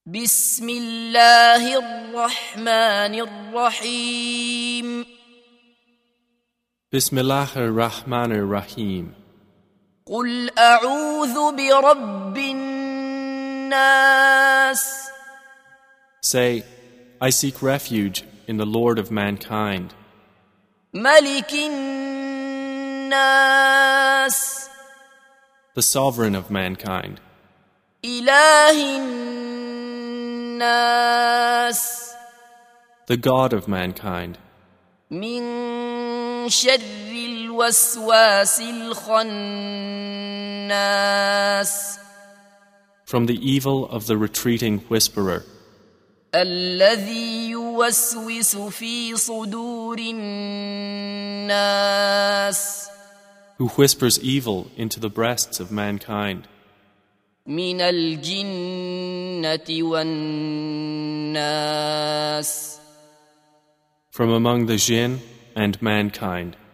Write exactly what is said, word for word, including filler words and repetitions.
بسم الله الرحمن الرحيم Bismillah ar-Rahman ar-Rahim. قل أعوذ برب الناس. Say, I seek refuge in the Lord of mankind, ملك الناس. the Sovereign of mankind, إله الناس. the God of mankind, من شر الوسواس الخناس. from the evil of the retreating whisperer, الذي يوسوس في صدور الناس. who whispers evil into the breasts of mankind, من الجنة والناس. from among the jinn and mankind.